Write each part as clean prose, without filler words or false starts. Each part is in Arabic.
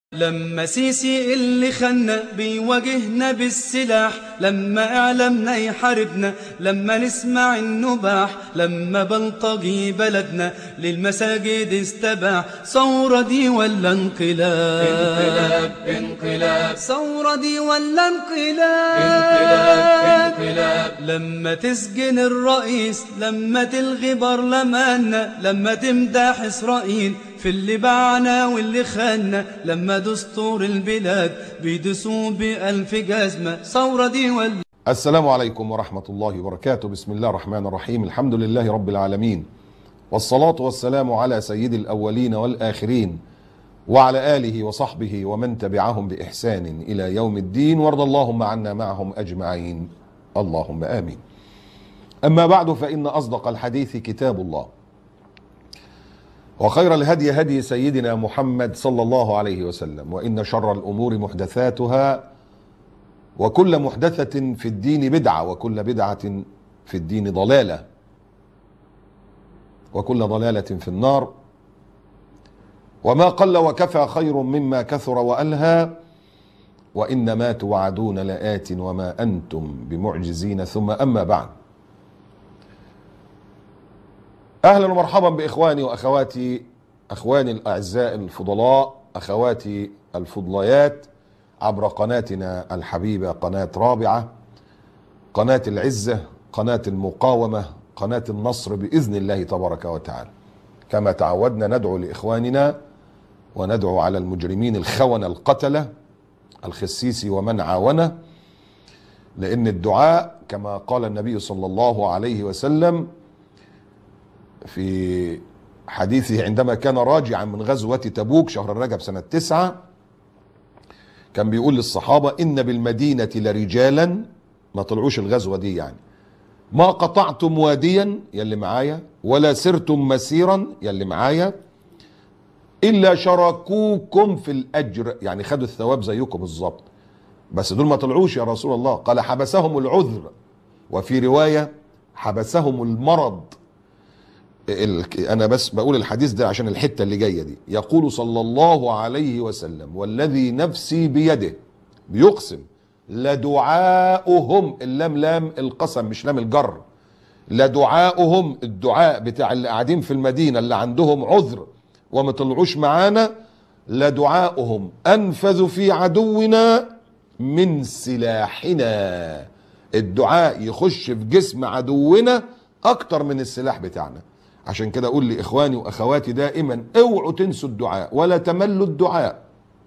لما سيسي اللي خلنا بيواجهنا بالسلاح، لما اعلامنا يحاربنا، لما نسمع النباح، لما بلطجي بلدنا للمساجد استباح. ثورة دي ولا انقلاب؟ انقلاب انقلاب. ثورة دي ولا انقلاب؟ انقلاب انقلاب. لما تسجن الرئيس، لما تلغي برلماننا، لما تمدح إسرائيل في اللي باعنا واللي خاننا، لما دستور البلاد بيدسوه بألف جزمة. ثورة دي ولا؟ السلام عليكم ورحمة الله وبركاته. بسم الله الرحمن الرحيم. الحمد لله رب العالمين، والصلاة والسلام على سيد الأولين والآخرين، وعلى آله وصحبه ومن تبعهم بإحسان إلى يوم الدين، وارض اللهم عنا معهم أجمعين، اللهم آمين. أما بعد، فإن أصدق الحديث كتاب الله، وخير الهدي هدي سيدنا محمد صلى الله عليه وسلم، وإن شر الأمور محدثاتها، وكل محدثة في الدين بدعة، وكل بدعة في الدين ضلالة، وكل ضلالة في النار. وما قل وكفى خير مما كثر وألهى، وإنما توعدون لآت وما أنتم بمعجزين. ثم أما بعد، أهلا ومرحبا بإخواني وأخواتي، أخواني الأعزاء الفضلاء، أخواتي الفضليات، عبر قناتنا الحبيبة، قناة رابعة، قناة العزة، قناة المقاومة، قناة النصر بإذن الله تبارك وتعالى. كما تعودنا ندعو لإخواننا وندعو على المجرمين الخونة القتلة الخسيسي ومن عاونه، لأن الدعاء كما قال النبي صلى الله عليه وسلم في حديثه عندما كان راجعا من غزوة تبوك شهر رجب سنة 9، كان بيقول للصحابة: إن بالمدينة لرجالا، ما طلعوش الغزوة دي يعني، ما قطعتم واديا يلي معايا، ولا سرتم مسيرا يلي معايا، إلا شاركوكم في الأجر، يعني خدوا الثواب زيكم بالظبط، بس دول ما طلعوش يا رسول الله. قال: حبسهم العذر، وفي رواية حبسهم المرض. أنا بس بقول الحديث ده عشان الحتة اللي جاية دي. يقول صلى الله عليه وسلم: والذي نفسي بيده، بيقسم: لدعاؤهم، اللام لام القسم مش لام الجر، لدعاؤهم، الدعاء بتاع اللي قاعدين في المدينة اللي عندهم عذر وما طلعوش معانا، لدعاؤهم أنفذ في عدونا من سلاحنا. الدعاء يخش في جسم عدونا أكتر من السلاح بتاعنا. عشان كده أقول لإخواني وأخواتي دائما: اوعوا تنسوا الدعاء ولا تملوا الدعاء.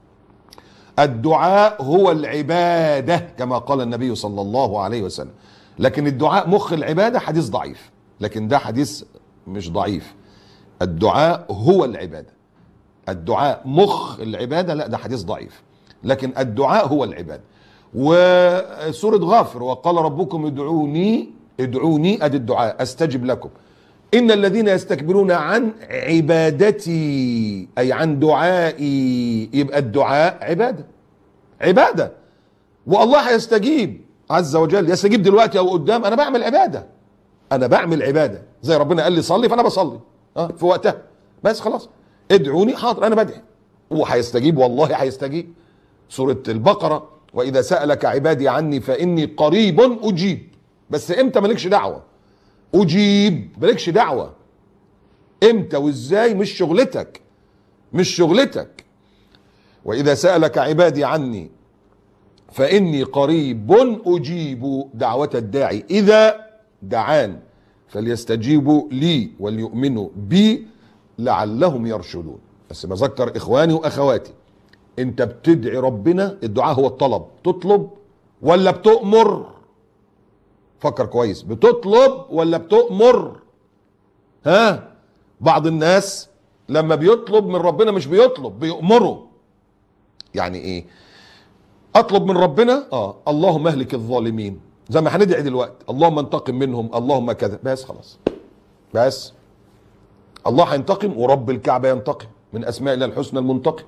الدعاء هو العبادة كما قال النبي صلى الله عليه وسلم. لكن الدعاء مخ العبادة حديث ضعيف، لكن ده حديث مش ضعيف. الدعاء هو العبادة، الدعاء مخ العبادة، لا ده حديث ضعيف، لكن الدعاء هو العبادة. وسورة غافر: وقال ربكم ادعوني ادي الدعاء استجب لكم، إن الذين يستكبرون عن عبادتي، أي عن دعائي. يبقى الدعاء عبادة، عبادة، والله هيستجيب عز وجل، يستجيب دلوقتي أو قدام. أنا بعمل عبادة، أنا بعمل عبادة، زي ربنا قال لي صلي فأنا بصلي في وقتها، بس خلاص. ادعوني، حاضر أنا بدعي، وهيستجيب، والله هيستجيب. سورة البقرة: وإذا سألك عبادي عني فإني قريب أجيب. بس إمتى؟ مالكش دعوة. أجيب، مالكش دعوة امتى وازاي، مش شغلتك، مش شغلتك. وإذا سألك عبادي عني فإني قريب أجيب دعوة الداعي إذا دعان، فليستجيبوا لي وليؤمنوا بي لعلهم يرشدون. بس بذكر إخواني وأخواتي، أنت بتدعي ربنا، الدعاء هو الطلب، تطلب ولا بتؤمر؟ فكر كويس، بتطلب ولا بتؤمر؟ بعض الناس لما بيطلب من ربنا مش بيطلب، بيؤمره. يعني ايه؟ اطلب من ربنا اللهم اهلك الظالمين، زي ما هندعي دلوقتي، اللهم انتقم منهم، اللهم كذا، بس خلاص، بس الله هينتقم، ورب الكعبة ينتقم، من اسماء الله الحسنى المنتقم.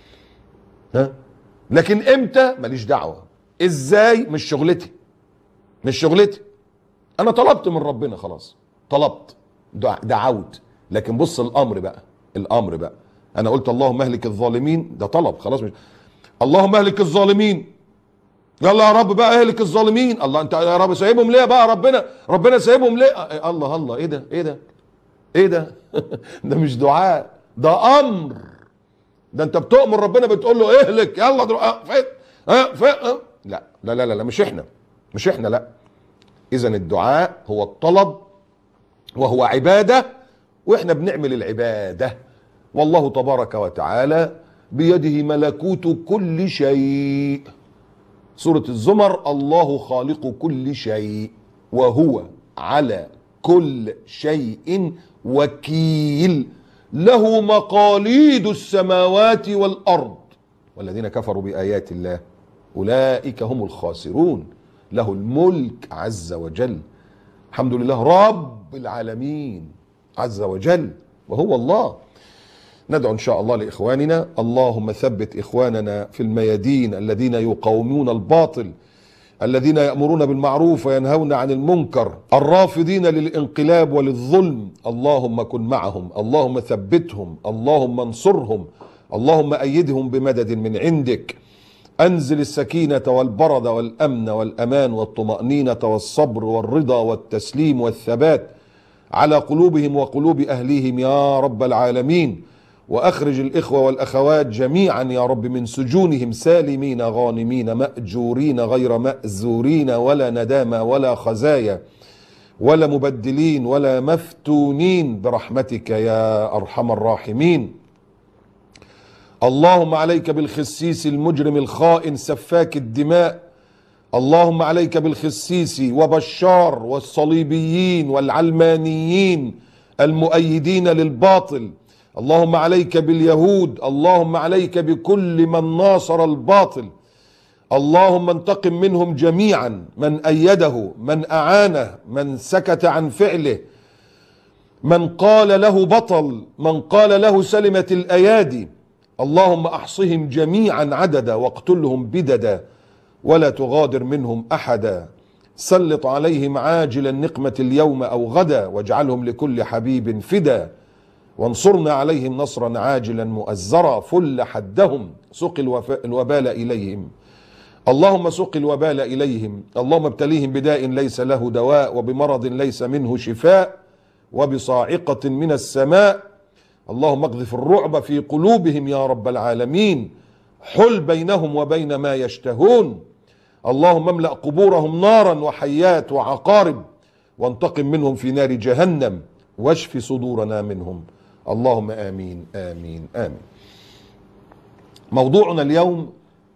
لكن امتى؟ ماليش دعوة. ازاي؟ مش شغلتي، مش شغلتي. انا طلبت من ربنا خلاص، طلبت، دعوت. لكن بص الامر بقى، الامر بقى انا قلت اللهم اهلك الظالمين، ده طلب خلاص، مش اللهم اهلك الظالمين، يلا يا رب بقى اهلك الظالمين. الله، انت يا رب سايبهم ليه بقى؟ ربنا سايبهم ليه؟ الله الله، ايه ده ايه ده ايه ده؟ ده مش دعاء، ده امر. ده انت بتؤمر ربنا، بتقول له اهلك يلا فين لا لا لا لا، مش احنا لا. اذا الدعاء هو الطلب وهو عبادة، واحنا بنعمل العبادة. والله تبارك وتعالى بيده ملكوت كل شيء. سورة الزمر: الله خالق كل شيء وهو على كل شيء وكيل، له مقاليد السماوات والأرض والذين كفروا بآيات الله أولئك هم الخاسرون. له الملك عز وجل. الحمد لله رب العالمين عز وجل وهو الله. ندعو إن شاء الله لإخواننا: اللهم ثبت إخواننا في الميادين الذين يقاومون الباطل، الذين يأمرون بالمعروف وينهون عن المنكر، الرافضين للانقلاب وللظلم. اللهم كن معهم، اللهم ثبتهم، اللهم انصرهم، اللهم أيدهم بمدد من عندك. أنزل السكينة والبرد والأمن والأمان والطمأنينة والصبر والرضا والتسليم والثبات على قلوبهم وقلوب أهليهم يا رب العالمين. وأخرج الإخوة والأخوات جميعا يا رب من سجونهم سالمين غانمين مأجورين غير مأزورين، ولا ندامة ولا خزايا ولا مبدلين ولا مفتونين، برحمتك يا أرحم الراحمين. اللهم عليك بالخسيس المجرم الخائن سفاك الدماء. اللهم عليك بالخسيس وبشار والصليبيين والعلمانيين المؤيدين للباطل. اللهم عليك باليهود، اللهم عليك بكل من ناصر الباطل. اللهم انتقم منهم جميعا، من أيده، من أعانه، من سكت عن فعله، من قال له بطل، من قال له سلمت الأيادي. اللهم احصهم جميعا عددا واقتلهم بددا ولا تغادر منهم احدا. سلط عليهم عاجل النقمة اليوم او غدا، واجعلهم لكل حبيب فدا. وانصرنا عليهم نصرا عاجلا مؤزرا. فل حدهم، سق الوبال اليهم. اللهم سق الوبال اليهم. اللهم ابتليهم بداء ليس له دواء، وبمرض ليس منه شفاء، وبصاعقة من السماء. اللهم اقذف الرعب في قلوبهم يا رب العالمين. حل بينهم وبين ما يشتهون. اللهم املأ قبورهم نارا وحيات وعقارب، وانتقم منهم في نار جهنم، واشف صدورنا منهم. اللهم آمين آمين آمين. موضوعنا اليوم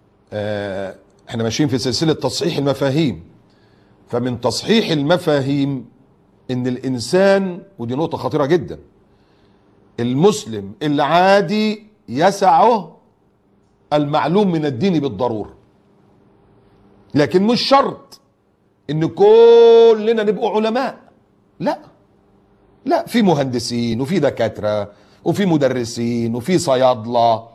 احنا ماشيين في سلسلة تصحيح المفاهيم. فمن تصحيح المفاهيم ان الانسان، ودي نقطة خطيرة جدا، المسلم العادي يسعه المعلوم من الدين بالضرورة، لكن مش شرط ان كلنا نبقوا علماء. لا لا، في مهندسين وفي دكاترة وفي مدرسين وفي صيادلة،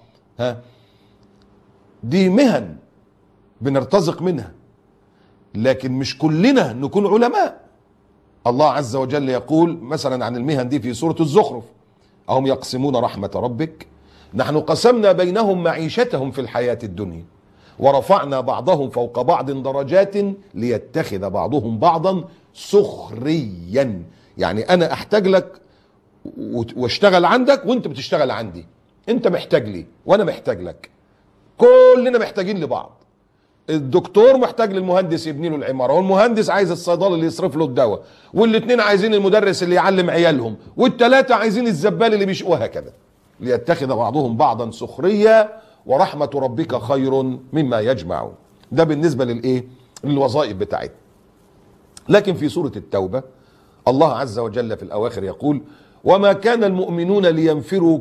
دي مهن بنرتزق منها، لكن مش كلنا نكون علماء. الله عز وجل يقول مثلا عن المهن دي في سورة الزخرف: أهم يقسمون رحمة ربك نحن قسمنا بينهم معيشتهم في الحياة الدنيا ورفعنا بعضهم فوق بعض درجات ليتخذ بعضهم بعضا سخريا. يعني أنا أحتاج لك واشتغل عندك وانت بتشتغل عندي، انت محتاج لي وانا محتاج لك، كلنا محتاجين لبعض. الدكتور محتاج للمهندس يبني له العماره، والمهندس عايز الصيدلي اللي يصرف له الدواء، والاثنين عايزين المدرس اللي يعلم عيالهم، والثلاثه عايزين الزبال اللي بيشقوا، وهكذا. ليتخذ بعضهم بعضا سخريا ورحمه ربك خير مما يجمعون. ده بالنسبه للايه؟ للوظائف بتاعتنا. لكن في سوره التوبه الله عز وجل في الاواخر يقول: وما كان المؤمنون لينفروا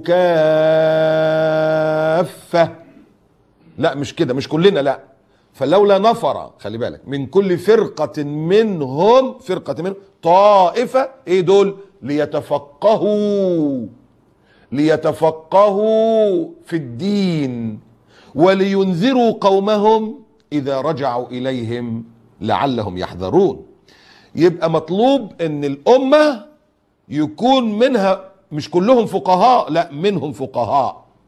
كافه. لا مش كده، مش كلنا، لا. فلولا نفر، خلي بالك، من كل فرقة منهم طائفة، ايه دول؟ ليتفقهوا في الدين ولينذروا قومهم إذا رجعوا إليهم لعلهم يحذرون. يبقى مطلوب ان الأمة يكون منها، مش كلهم فقهاء، لا، منهم فقهاء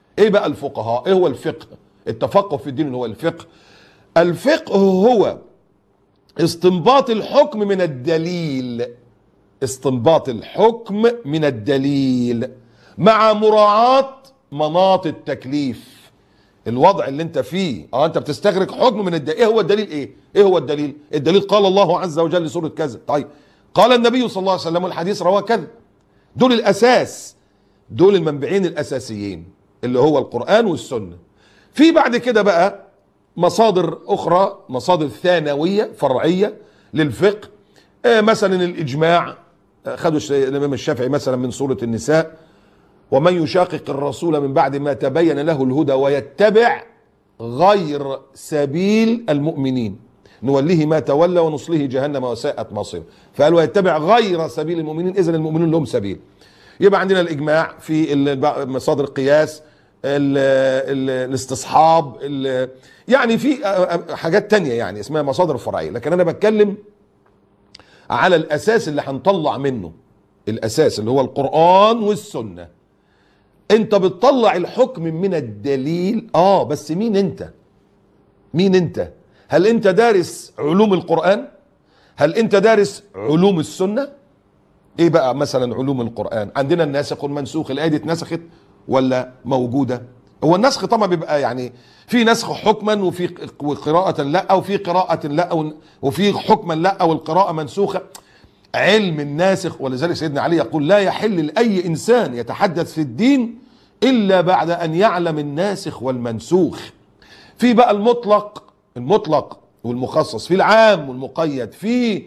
ايه بقى الفقهاء؟ ايه هو الفقه؟ التفقه في الدين هو الفقه. الفقه هو استنباط الحكم من الدليل، استنباط الحكم من الدليل مع مراعاة مناط التكليف. الوضع اللي انت فيه، انت بتستخرج حكم من الدليل. ايه هو الدليل؟ ايه هو الدليل؟ الدليل قال الله عز وجل لسورة كذا، طيب قال النبي صلى الله عليه وسلم والحديث رواه كذا. دول الاساس، دول المنبعين الاساسيين اللي هو القرآن والسنة. في بعد كده بقى مصادر اخرى، مصادر ثانوية فرعية للفقه. مثلا الاجماع، خدوا الامام الشافعي مثلا من سورة النساء: ومن يشاقق الرسول من بعد ما تبين له الهدى ويتبع غير سبيل المؤمنين نوليه ما تولى ونصليه جهنم وساءت مصيره. فقال ويتبع غير سبيل المؤمنين، اذن المؤمنون لهم سبيل. يبقى عندنا الاجماع في مصادر القياس، الاستصحاب، يعني في حاجات تانية يعني اسمها مصادر فرعية، لكن انا بتكلم على الاساس اللي هنطلع منه، الاساس اللي هو القرآن والسنة. انت بتطلع الحكم من الدليل. بس مين انت؟ مين انت؟ هل انت دارس علوم القرآن؟ هل انت دارس علوم السنة؟ ايه بقى مثلا علوم القرآن؟ عندنا الناسخ والمنسوخ، الآية دي اتنسخت ولا موجودة؟ هو النسخ طبعا بيبقى يعني في نسخ حكما وفي قراءة لا، وفي قراءة لا، وفي حكما لا، والقراءة منسوخة. علم الناسخ، ولذلك سيدنا علي يقول لا يحل لأي إنسان يتحدث في الدين إلا بعد أن يعلم الناسخ والمنسوخ. في بقى المطلق والمخصص، في العام والمقيد، في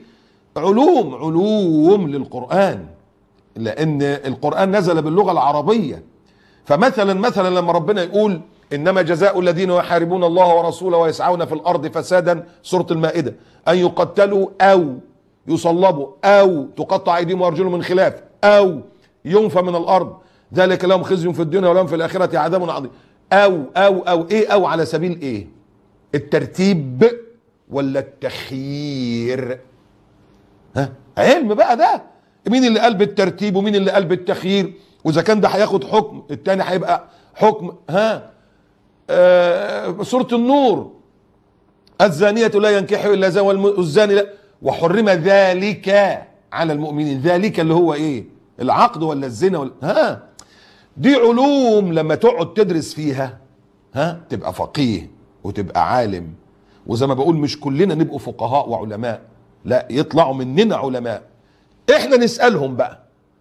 علوم للقرآن، لأن القرآن نزل باللغة العربية. فمثلا لما ربنا يقول إنما جزاء الذين يحاربون الله ورسوله ويسعون في الأرض فسادا، سورة المائدة، أن يقتلوا أو يصلبوا أو تقطع أيديهم وأرجلهم من خلاف أو ينفى من الأرض، ذلك لهم خزي في الدنيا ولهم في الآخرة عذاب عظيم. أو إيه؟ أو على سبيل إيه؟ الترتيب ولا التخيير؟ علم بقى ده، مين اللي قال بالترتيب ومين اللي قال بالتخيير؟ وإذا كان ده هياخد حكم، التاني هيبقى حكم. سورة النور: الزانية لا ينكح إلا زوج والزاني لا، وحرم ذلك على المؤمنين. ذلك اللي هو ايه؟ العقد ولا الزنا ولا دي علوم لما تقعد تدرس فيها تبقى فقيه وتبقى عالم. وزي ما بقول مش كلنا نبقوا فقهاء وعلماء، لا، يطلعوا مننا علماء احنا نسألهم بقى.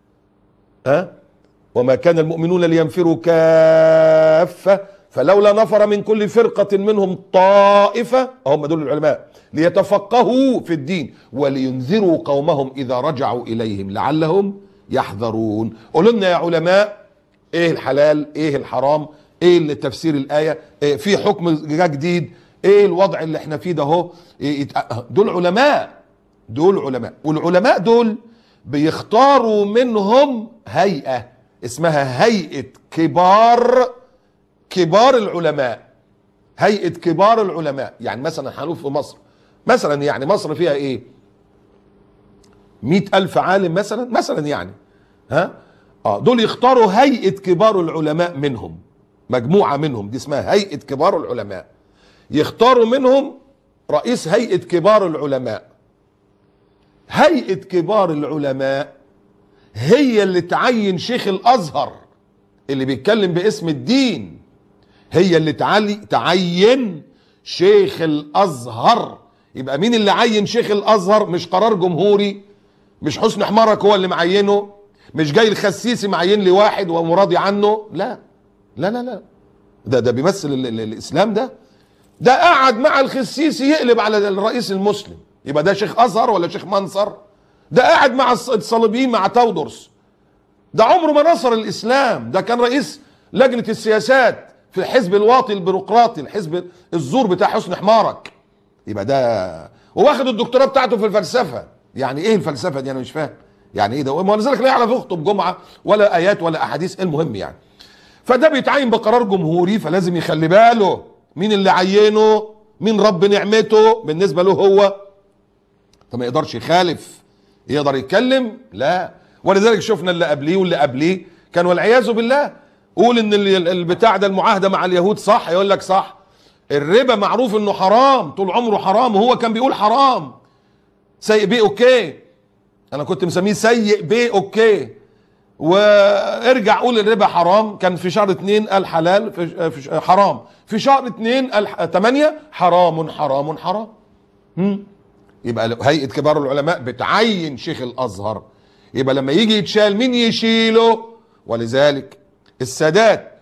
وما كان المؤمنون لينفروا كافة فلولا نفر من كل فرقة منهم طائفة، هم دول العلماء، ليتفقهوا في الدين ولينذروا قومهم إذا رجعوا إليهم لعلهم يحذرون. قولوا لنا يا علماء ايه الحلال، ايه الحرام، ايه اللي تفسير الآية، في حكم جديد، ايه الوضع اللي احنا فيه ده اهو. دول علماء، والعلماء دول بيختاروا منهم هيئة اسمها هيئة كبار العلماء. هيئة كبار العلماء، يعني مثلا هنقول في مصر مثلا، يعني مصر فيها ايه؟ 100,000 عالم مثلا يعني دول يختاروا هيئة كبار العلماء منهم، مجموعة منهم، دي اسمها هيئة كبار العلماء. يختاروا منهم رئيس هيئة كبار العلماء. هيئة كبار العلماء هي اللي تعين شيخ الأزهر اللي بيتكلم باسم الدين، هي اللي تعين شيخ الأزهر. يبقى مين اللي عين شيخ الأزهر؟ مش قرار جمهوري، مش حسن حمارك هو اللي معينه، مش جاي الخسيسي معين لي واحد ومراضي عنه، لا لا لا لا، ده بيمثل الإسلام. ده قعد مع الخسيسي يقلب على الرئيس المسلم، يبقى ده شيخ أزهر ولا شيخ منصر؟ ده قاعد مع الصليبيين مع تودرس، ده عمره ما نصر الإسلام، ده كان رئيس لجنة السياسات في الحزب الواطي البيروقراطي، الحزب الزور بتاع حسن حمارك. يبقى ده واخد الدكتوراه بتاعته في الفلسفة. يعني ايه الفلسفة دي؟ انا مش فاهم يعني ايه ده، ولذلك لا يعرف يخطب جمعة ولا ايات ولا احاديث. المهم يعني، فده بيتعين بقرار جمهوري، فلازم يخلي باله مين اللي عينه، مين رب نعمته بالنسبة له هو، فما يقدرش يخالف. يقدر يتكلم؟ لا. ولذلك شفنا اللي قبليه واللي قبليه كان والعياذ بالله قول ان البتاع ده المعاهده مع اليهود صح، يقول لك صح. الربا معروف انه حرام، طول عمره حرام، وهو كان بيقول حرام. سيء بيه اوكي، انا كنت مسميه سيء بيه اوكي. وارجع قول الربا حرام، كان في شهر 2 قال حلال، في حرام، في شهر 2 قال 8 حرام حرام حرام. يبقى هيئة كبار العلماء بتعين شيخ الازهر، يبقى لما يجي يتشال مين يشيله؟ ولذلك السادات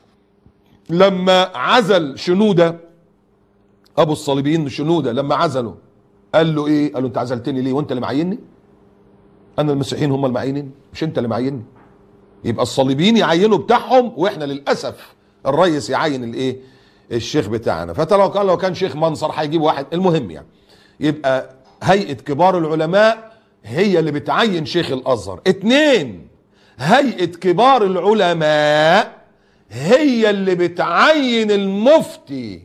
لما عزل شنودة، ابو الصليبيين شنودة لما عزله قال له ايه؟ قال له انت عزلتني ليه وانت اللي معيني؟ انا المسيحيين هم اللي معينين، مش انت اللي معيني. يبقى الصليبيين يعينوا بتاعهم، واحنا للاسف الرئيس يعين الايه؟ الشيخ بتاعنا. لو كان شيخ منصر هيجيب واحد. المهم يعني يبقى هيئة كبار العلماء هي اللي بتعين شيخ الازهر. 2 هيئة كبار العلماء هي اللي بتعين المفتي،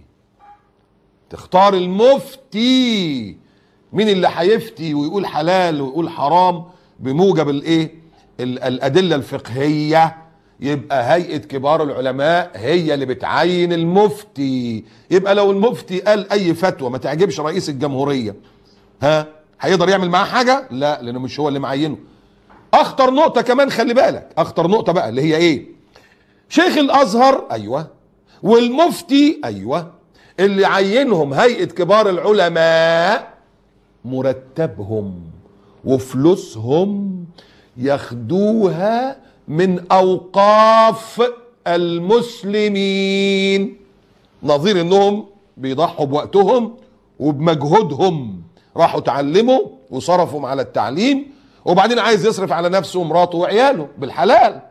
تختار المفتي مين اللي هيفتي ويقول حلال ويقول حرام بموجب الايه؟ الادله الفقهيه. يبقى هيئه كبار العلماء هي اللي بتعين المفتي. يبقى لو المفتي قال اي فتوى ما تعجبش رئيس الجمهوريه، هيقدر يعمل معاه حاجه؟ لا، لانه مش هو اللي معينه. اخطر نقطه كمان، خلي بالك، اخطر نقطه بقى اللي هي ايه؟ شيخ الازهر ايوه، والمفتي ايوه، اللي عينهم هيئه كبار العلماء مرتبهم وفلوسهم ياخدوها من اوقاف المسلمين، نظير انهم بيضحوا بوقتهم وبمجهودهم، راحوا تعلموا وصرفوا على التعليم، وبعدين عايز يصرف على نفسه ومراته وعياله بالحلال،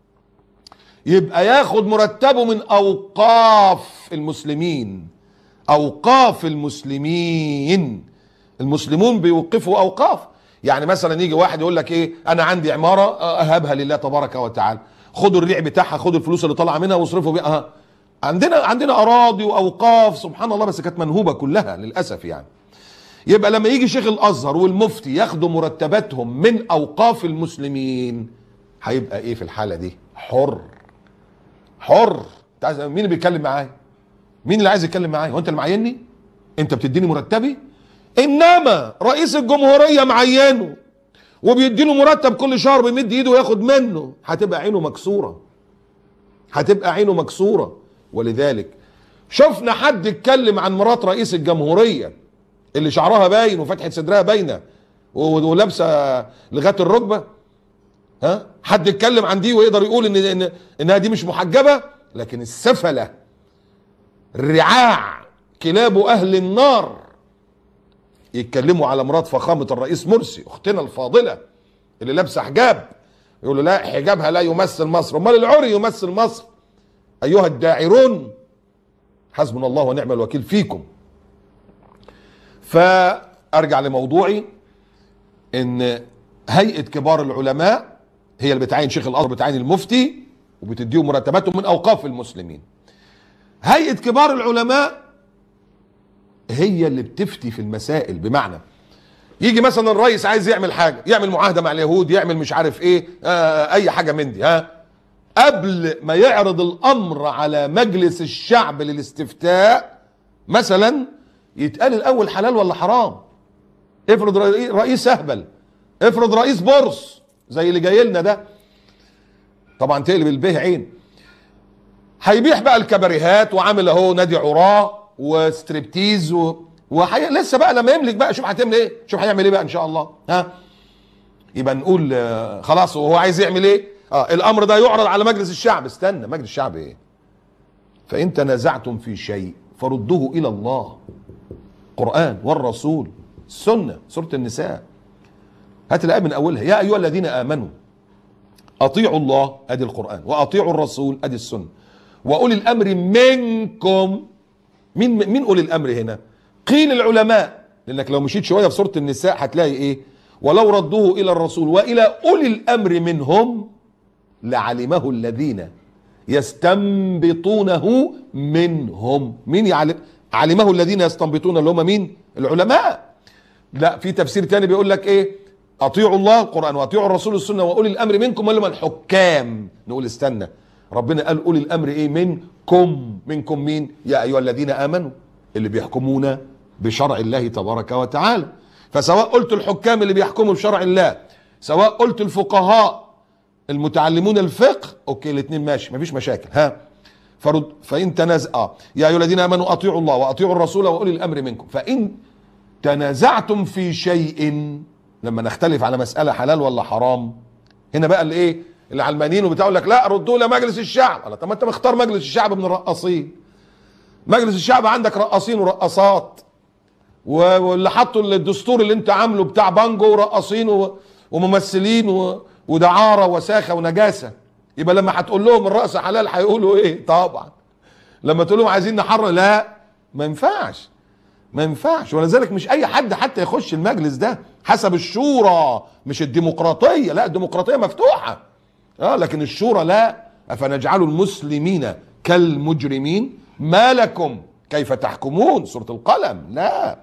يبقى ياخد مرتبه من اوقاف المسلمين. اوقاف المسلمين، المسلمون بيوقفوا اوقاف. يعني مثلا يجي واحد يقول لك ايه؟ انا عندي عماره اهبها لله تبارك وتعالى، خدوا الريع بتاعها، خدوا الفلوس اللي طالعه منها واصرفوا بيها. عندنا اراضي واوقاف سبحان الله، بس كانت منهوبه كلها للاسف يعني. يبقى لما يجي شيخ الازهر والمفتي ياخدوا مرتباتهم من اوقاف المسلمين، هيبقى ايه في الحاله دي؟ حر. مين اللي بيتكلم معايا؟ مين اللي عايز يتكلم معايا؟ هو انت اللي معيني؟ انت بتديني مرتبي؟ انما رئيس الجمهوريه معينه وبيديله مرتب كل شهر، بيمد ايده وياخد منه، هتبقى عينه مكسوره. ولذلك شفنا حد يتكلم عن مرات رئيس الجمهوريه اللي شعرها باين وفتحه صدرها باينه ولابسه لغايه الركبه؟ حد يتكلم عن دي ويقدر يقول انها دي مش محجبه؟ لكن السفله الرعاع كلاب اهل النار يتكلموا على مرات فخامه الرئيس مرسي اختنا الفاضله اللي لابسه حجاب، يقولوا لا حجابها لا يمثل مصر، امال العري يمثل مصر. ايها الداعرون حسبنا الله ونعم الوكيل فيكم. فارجع لموضوعي، ان هيئه كبار العلماء هي اللي بتعين شيخ الازهر، بتعين المفتي وبتديهم مرتباتهم من اوقاف المسلمين. هيئه كبار العلماء هي اللي بتفتي في المسائل، بمعنى يجي مثلا الرئيس عايز يعمل حاجه، يعمل معاهده مع اليهود، يعمل مش عارف ايه، اي حاجه من دي، قبل ما يعرض الامر على مجلس الشعب للاستفتاء مثلا يتقال الاول حلال ولا حرام. افرض رئيس اهبل، افرض رئيس بورس زي اللي جاي لنا ده، طبعا تقلب البيه عين، هيبيح بقى الكباريهات وعامل اهو نادي عراه وستريبتيز لسه بقى لما يملك بقى شوف هتعمل ايه، شوف هيعمل ايه بقى ان شاء الله. يبقى نقول خلاص وهو عايز يعمل ايه؟ الامر ده يعرض على مجلس الشعب. استنى، مجلس الشعب ايه؟ فان تنازعتم في شيء فردوه الى الله، قرآن والرسول، السنه، سوره النساء، هات الايه من اولها، يا ايها الذين امنوا اطيعوا الله، ادي القرآن، واطيعوا الرسول، ادي السنه، واولي الامر منكم. مين اولي الامر هنا؟ قيل العلماء، لانك لو مشيت شويه في سوره النساء هتلاقي ايه؟ ولو ردوه الى الرسول والى اولي الامر منهم لعلمه الذين يستنبطونه منهم. مين يعلم؟ علمه الذين يستنبطون اللي هم مين؟ العلماء. لا، في تفسير تاني بيقول لك ايه؟ اطيعوا الله القرآن واطيعوا الرسول السنه واولي الامر منكم، اللي هم الحكام. نقول استنى، ربنا قال أولي الأمر إيه؟ منكم مين؟ يا أيها الذين آمنوا، اللي بيحكمون بشرع الله تبارك وتعالى. فسواء قلت الحكام اللي بيحكموا بشرع الله، سواء قلت الفقهاء المتعلمون الفقه، اوكي الاثنين ماشي مفيش مشاكل. ها فإن تنازع يا أيها الذين آمنوا أطيعوا الله وأطيعوا الرسول وأولي الأمر منكم، فإن تنازعتم في شيء، لما نختلف على مسألة حلال ولا حرام، هنا بقى اللي ايه العلمانيين وبتقول لك لا ردوا لمجلس الشعب. طب ما انت مختار مجلس الشعب من الرقاصين، مجلس الشعب عندك رقاصين ورقاصات، واللي حطوا الدستور اللي انت عامله بتاع بانجو ورقاصين وممثلين ودعارة وساخة ونجاسة. يبقى لما هتقول لهم الرقص حلال هيقولوا ايه؟ طبعا. لما تقول لهم عايزين نحرر، لا ما ينفعش، ما ينفعش. ولذلك مش اي حد حتى يخش المجلس ده، حسب الشورى، مش الديمقراطية. لا الديمقراطية مفتوحة، لكن الشورى لا. افنجعل المسلمين كالمجرمين ما لكم كيف تحكمون، سورة القلم. لا،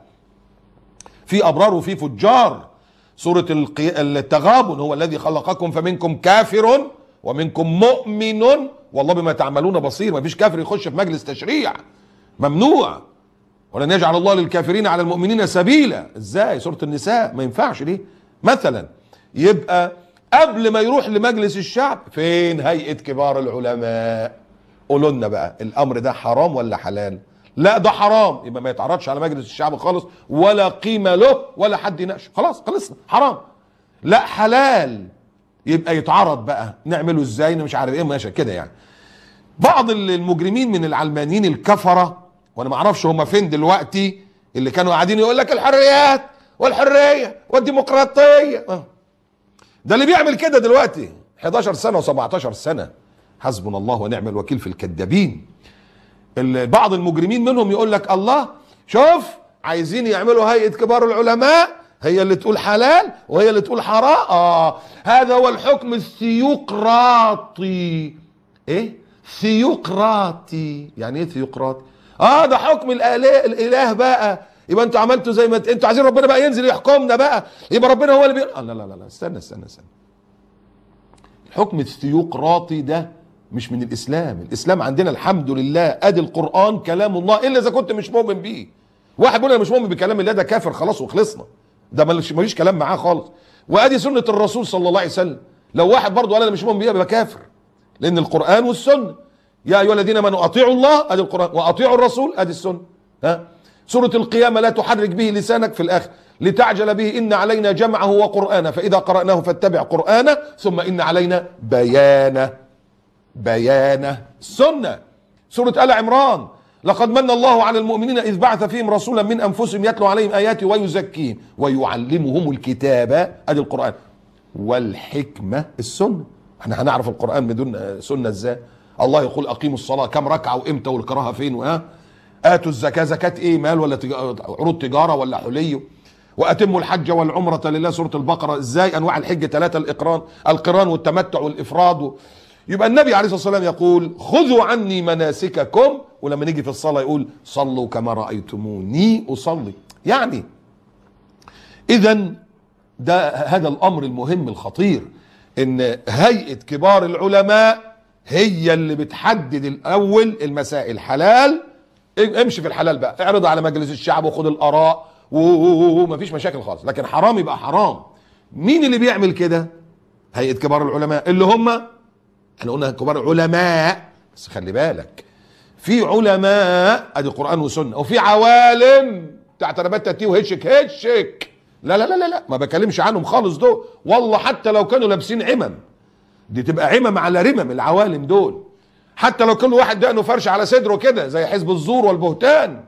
في ابرار وفي فجار. سورة التغابن، هو الذي خلقكم فمنكم كافر ومنكم مؤمن والله بما تعملون بصير. ما فيش كافر يخش في مجلس تشريع، ممنوع. ولن يجعل الله للكافرين على المؤمنين سبيلا. ازاي؟ سورة النساء. ما ينفعش ليه؟ مثلا يبقى قبل ما يروح لمجلس الشعب فين هيئة كبار العلماء؟ قولوا لنا بقى الامر ده حرام ولا حلال؟ لا ده حرام، يبقى ما يتعرضش على مجلس الشعب خالص، ولا قيمة له ولا حد يناقشه، خلاص خلصنا. حرام. لا حلال، يبقى يتعرض بقى. نعمله ازاي؟ مش عارف ايه، ماشي كده يعني. بعض المجرمين من العلمانيين الكفرة، وانا ما اعرفش هم فين دلوقتي، اللي كانوا قاعدين يقول لك الحريات والحرية والديمقراطية، ده اللي بيعمل كده دلوقتي 11 سنة و17 سنة. حسبنا الله ونعم الوكيل في الكذابين. بعض المجرمين منهم يقول لك الله شوف عايزين يعملوا هيئة كبار العلماء، هي اللي تقول حلال وهي اللي تقول حرام. هذا هو الحكم الثيوقراطي. ايه ثيوقراطي؟ يعني ايه ثيوقراطي؟ ده حكم الاله بقى. يبقى انتوا عملتوا زي ما انتوا عايزين ربنا بقى ينزل يحكمنا بقى، يبقى ربنا هو اللي لا لا لا لا، استنى. الحكم الثيوقراطي ده مش من الاسلام. الاسلام عندنا الحمد لله ادي القرآن كلام الله، الا اذا كنت مش مؤمن بيه. واحد بيقول انا مش مؤمن بكلام الله، ده كافر خلاص وخلصنا، ده ماليش كلام معاه خالص. وادي سنة الرسول صلى الله عليه وسلم. لو واحد برضه قال انا مش مؤمن بيه يبقى كافر، لان القرآن والسنة. يا ايها الذين امنوا اطيعوا الله ادي القرآن، واطيعوا الرسول ادي السنة. سورة القيامة لا تحرك به لسانك في الاخر لتعجل به، ان علينا جمعه وقرآنه فاذا قرأناه فاتبع قرآنه ثم ان علينا بيانه السنة. سورة آل عمران لقد من الله على المؤمنين إذ بعث فيهم رسولا من أنفسهم يتلو عليهم آياته ويزكيهم ويعلمهم الكتاب ادي القرآن والحكمة السنة. احنا هنعرف القرآن بدون سنة ازاي؟ الله يقول أقيموا الصلاة كم ركعة وإمتى والكراهة فين آتوا الزكاة زكاة إيه؟ مال ولا عروض تجارة ولا حلي؟ وأتموا الحج والعمرة لله. سورة البقرة ازاي؟ أنواع الحج 3، القران والتمتع والإفراد. يبقى النبي عليه الصلاة والسلام يقول خذوا عني مناسككم، ولما نيجي في الصلاة يقول صلوا كما رأيتموني أصلي. يعني إذن هذا الأمر المهم الخطير، إن هيئة كبار العلماء هي اللي بتحدد الأول المسائل. حلال امشي في الحلال بقى، اعرض على مجلس الشعب وخد الآراء ومفيش مشاكل خالص. لكن حرام يبقى حرام. مين اللي بيعمل كده؟ هيئة كبار العلماء، اللي هم احنا قلنا كبار علماء، بس خلي بالك في علماء ادي قرآن وسنة، وفي عوالم بتاعت ربات تاتيه وهشك. لا لا لا لا، ما بكلمش عنهم خالص دول، والله حتى لو كانوا لابسين عمم، دي تبقى عمم على رمم. العوالم دول حتى لو كل واحد دقنه فرش على صدره كده زي حزب الزور والبهتان،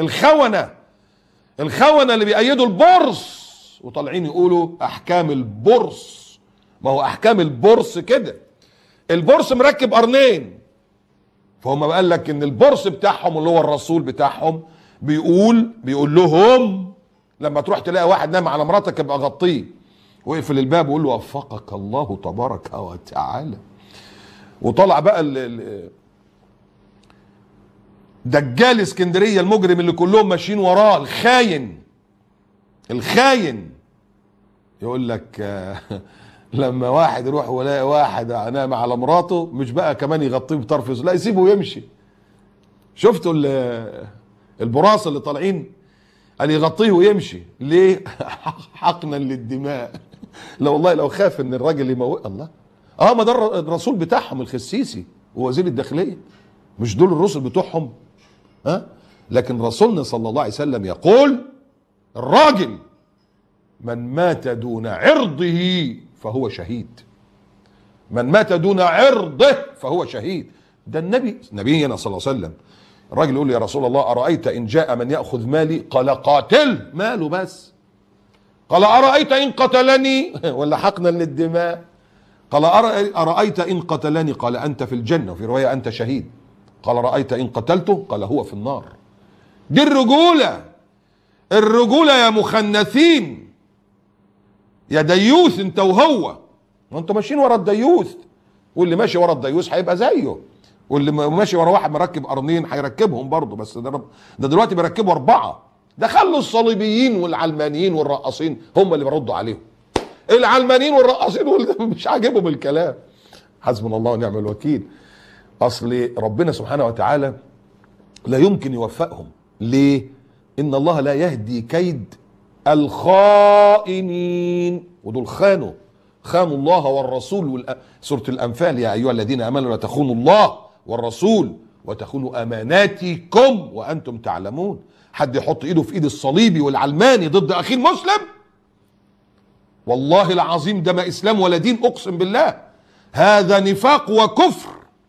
الخونة اللي بيأيدوا البورص وطالعين يقولوا احكام البورص. ما هو احكام البورص كده، البورص مركب قرنين، فهم قال لك ان البورص بتاعهم اللي هو الرسول بتاعهم بيقول لهم لما تروح تلاقي واحد نام على مراتك ابقى غطيه واقفل الباب وقول له وفقك الله تبارك وتعالى. وطلع بقى دجال اسكندريه المجرم اللي كلهم ماشيين وراه، الخاين يقول لك لما واحد يروح ولاقي واحد نام على مراته مش بقى كمان يغطيه بطرف لا يسيبه ويمشي. شفتوا البراس اللي طالعين قال يغطيه ويمشي ليه؟ حقنا للدماء. لا والله لو خاف ان الراجل يموت الله. ما ده الرسول بتاعهم الخسيسي ووزير الداخليه، مش دول الرسل بتوعهم؟ لكن رسولنا صلى الله عليه وسلم يقول الراجل من مات دون عرضه فهو شهيد. من مات دون عرضه فهو شهيد. ده نبينا صلى الله عليه وسلم. الراجل يقول له يا رسول الله أرأيت إن جاء من يأخذ مالي؟ قال قاتل. ماله بس؟ قال أرأيت إن قتلني؟ ولا حقنا للدماء. قال أرأيت إن قتلني؟ قال أنت في الجنة، وفي رواية أنت شهيد. قال رأيت إن قتلته؟ قال هو في النار. دي الرجولة. الرجولة يا مخنثين، يا ديوث انت وهو. وانتوا ماشيين ورا الديوث، واللي ماشي ورا الديوث هيبقى زيه، واللي ماشي ورا واحد مركب قرنين هيركبهم برضه، بس ده دلوقتي بيركبوا 4. ده خلوا الصليبيين والعلمانيين والرقاصين هم اللي بيردوا عليهم. العلمانيين والرقاصين مش عاجبهم الكلام. حسبنا الله ونعم الوكيل. اصل ربنا سبحانه وتعالى لا يمكن يوفقهم. ليه؟ ان الله لا يهدي كيد الخائنين، ودول خانوا الله والرسول. سورة الأنفال يا أيها الذين آمنوا لا تخونوا الله والرسول وتخونوا أماناتكم وأنتم تعلمون. حد يحط إيده في إيد الصليبي والعلماني ضد أخيه المسلم؟ والله العظيم ده ما إسلام ولا دين، أقسم بالله هذا نفاق وكفر.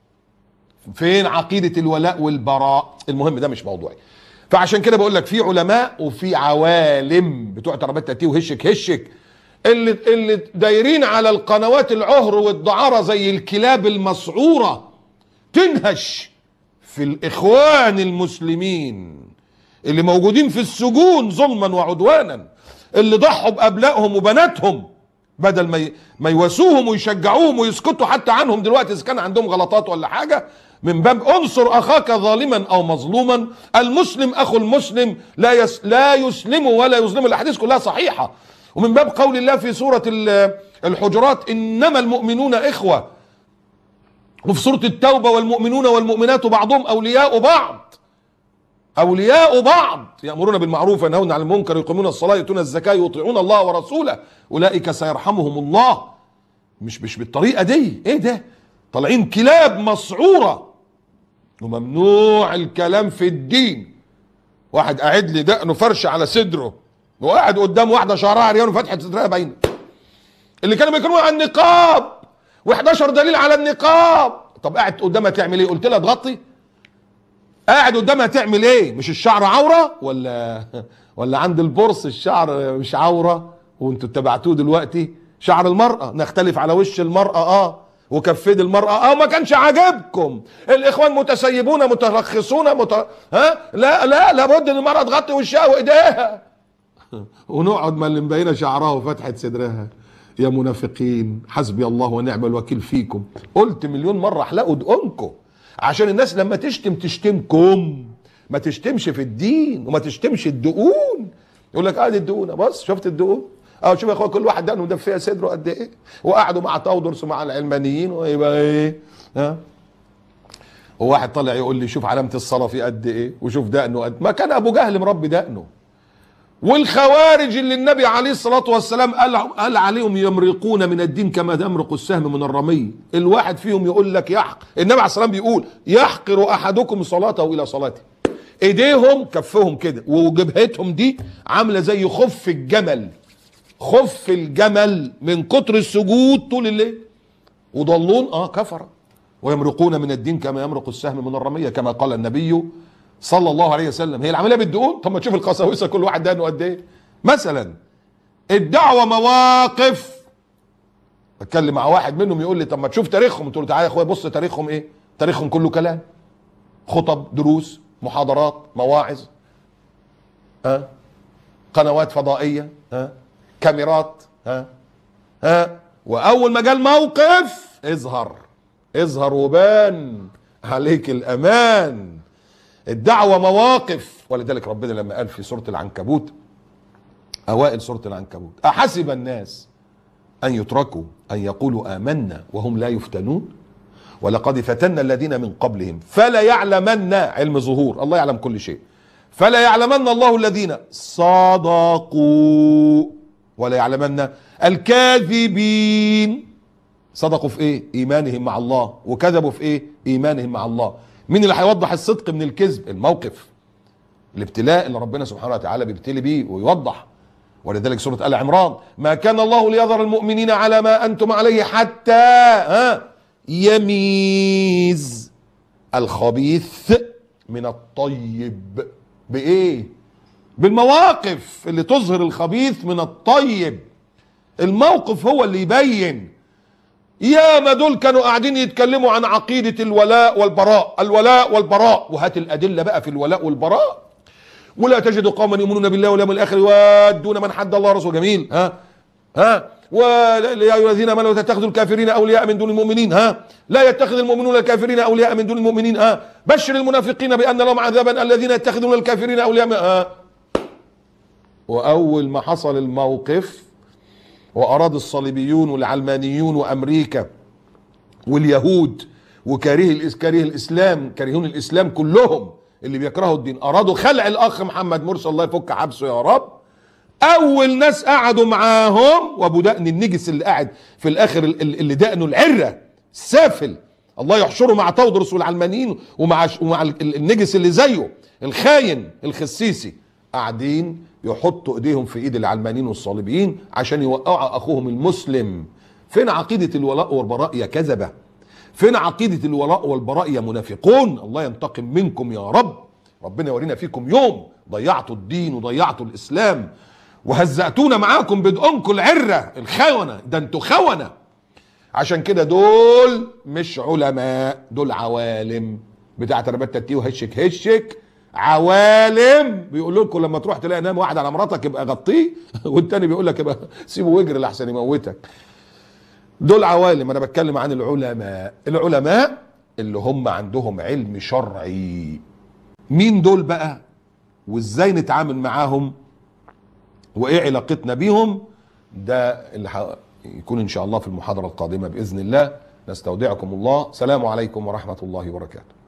فين عقيدة الولاء والبراء؟ المهم ده مش موضوعي. فعشان كده بقول لك في علماء وفي عوالم بتوع تربية تأتيه وهشك هشك اللي دايرين على القنوات العهر والدعارة زي الكلاب المسعورة تنهش في الإخوان المسلمين اللي موجودين في السجون ظلما وعدوانا، اللي ضحوا بأبنائهم وبناتهم بدل ما يواسوهم ويشجعوهم ويسكتوا حتى عنهم دلوقتي إذا كان عندهم غلطات ولا حاجة، من باب انصر أخاك ظالما أو مظلوما. المسلم أخو المسلم لا يسلم ولا يظلم. الأحاديث كلها صحيحة. ومن باب قول الله في سورة الحجرات إنما المؤمنون إخوة، وفي سورة التوبة والمؤمنون والمؤمنات بعضهم أولياء بعض. أولياء بعض، يأمرون بالمعروف وينهون عن المنكر ويقيمون الصلاة ويؤتون الزكاة ويطيعون الله ورسوله أولئك سيرحمهم الله. مش بالطريقة دي. إيه ده؟ طالعين كلاب مسعورة. وممنوع الكلام في الدين. واحد قاعد لي دقنه فرش على صدره وقاعد قدام واحده شعرها عريان وفتحه صدرها باينه، اللي كانوا بيتكلموا عن النقاب و11 دليل على النقاب. طب قاعد قدامها تعمل ايه؟ قلت لها تغطي؟ قاعد قدامها تعمل ايه؟ مش الشعر عوره ولا عند البورس الشعر مش عوره؟ وانتوا اتبعتوه دلوقتي شعر المراه، نختلف على وش المراه وكفيد المرأة ما كانش عاجبكم. الإخوان متسيبون مترخصون لا لابد ان المرأة تغطي وشها وإيديها ونقعد ما اللي مبينة شعرها وفتحة صدرها. يا منافقين، حسبي الله ونعم الوكيل فيكم. قلت مليون مرة احلقوا دقنكم عشان الناس لما تشتمكم، ما تشتمش في الدين وما تشتمش الدقون. يقول لك ادي الدقون، بص شفت الدقون؟ شوف يا اخويا كل واحد دقنه مدفيه صدره قد ايه، وقعدوا مع تاودرس ومع العلمانيين ويبقى ايه؟ وواحد طالع يقول لي شوف علامه الصلاه في قد ايه، وشوف دقنه قد ما كان ابو جهل مربي دقنه. والخوارج اللي النبي عليه الصلاه والسلام قال عليهم يمرقون من الدين كما يمرق السهم من الرمي. الواحد فيهم يقول لك النبي عليه الصلاه والسلام بيقول يحقر احدكم صلاته الى صلاته. ايديهم كفهم كده وجبهتهم دي عامله زي خف الجمل، خف الجمل من كتر السجود طول الليل. وضلون كفر ويمرقون من الدين كما يمرق السهم من الرمية كما قال النبي صلى الله عليه وسلم. هي العمليه بالدقون؟ طب ما تشوف القساوسه كل واحد دقنه قد ايه. مثلا الدعوه مواقف. اتكلم مع واحد منهم يقول لي طب ما تشوف تاريخهم. قلت له تعالى يا اخويا بص تاريخهم ايه؟ تاريخهم كله كلام، خطب، دروس، محاضرات، مواعظ، قنوات فضائيه، كاميرات، واول ما جاء الموقف اظهر وبان عليك الامان. الدعوه مواقف. ولذلك ربنا لما قال في سوره العنكبوت، اوائل سوره العنكبوت، احسب الناس أن يتركوا أن يقولوا آمنا وهم لا يفتنون ولقد فتنا الذين من قبلهم فلا يعلمن علم ظهور، الله يعلم كل شيء، فلا يعلمن الله الذين صدقوا ولا يعلمن الكاذبين. صدقوا في ايه؟ ايمانهم مع الله، وكذبوا في ايه؟ ايمانهم مع الله. مين اللي هيوضح الصدق من الكذب؟ الموقف، الابتلاء اللي ربنا سبحانه وتعالى بيبتلي بيه ويوضح. ولذلك سورة آل عمران ما كان الله ليذر المؤمنين على ما أنتم عليه حتى يميز الخبيث من الطيب. بإيه؟ بالمواقف اللي تظهر الخبيث من الطيب. الموقف هو اللي يبين. يا ما دول كانوا قاعدين يتكلموا عن عقيدة الولاء والبراء، الولاء والبراء، وهات الأدلة بقى في الولاء والبراء. ولا تجد قوما يؤمنون بالله واليوم الآخر يوادون من حد الله ورسوله. جميل. ويا أيها الذين آمنوا لا تتخذوا الكافرين أولياء من دون المؤمنين. لا يتخذ المؤمنون الكافرين أولياء من دون المؤمنين. بشر المنافقين بأن لهم عذابا الذين يتخذون الكافرين أولياء. وأول ما حصل الموقف وأراد الصليبيون والعلمانيون وأمريكا واليهود وكارهي الإسلام، كارهون الإسلام كلهم اللي بيكرهوا الدين، أرادوا خلع الأخ محمد مرسي الله يفك حبسه يا رب. أول ناس قعدوا معاهم وأبو دقن النجس اللي قاعد في الآخر اللي دقنه العرة السافل، الله يحشره مع تودرس والعلمانيين ومع النجس اللي زيه الخاين الخسيسي، قاعدين يحطوا ايديهم في ايد العلمانيين والصليبيين عشان يوقعوا اخوهم المسلم. فين عقيدة الولاء والبراء يا كذبة؟ فين عقيدة الولاء والبراء يا منافقون؟ الله ينتقم منكم يا رب. ربنا يورينا فيكم يوم ضيعتوا الدين وضيعتوا الاسلام وهزأتونا معاكم بدقنكم العرة الخونة. ده انتوا خونة. عشان كده دول مش علماء، دول عوالم بتاعت ربات تتيه وهشك هشك، عوالم. بيقول لكم لما تروح تلاقي نام واحد على مراتك يبقى غطيه، والتاني بيقول لك يبقى سيبه ويجري لحسن يموتك. دول عوالم. انا بتكلم عن العلماء. العلماء اللي هم عندهم علم شرعي. مين دول بقى وازاي نتعامل معاهم وايه علاقتنا بيهم؟ ده اللي يكون ان شاء الله في المحاضرة القادمة بإذن الله. نستودعكم الله. سلام عليكم ورحمة الله وبركاته.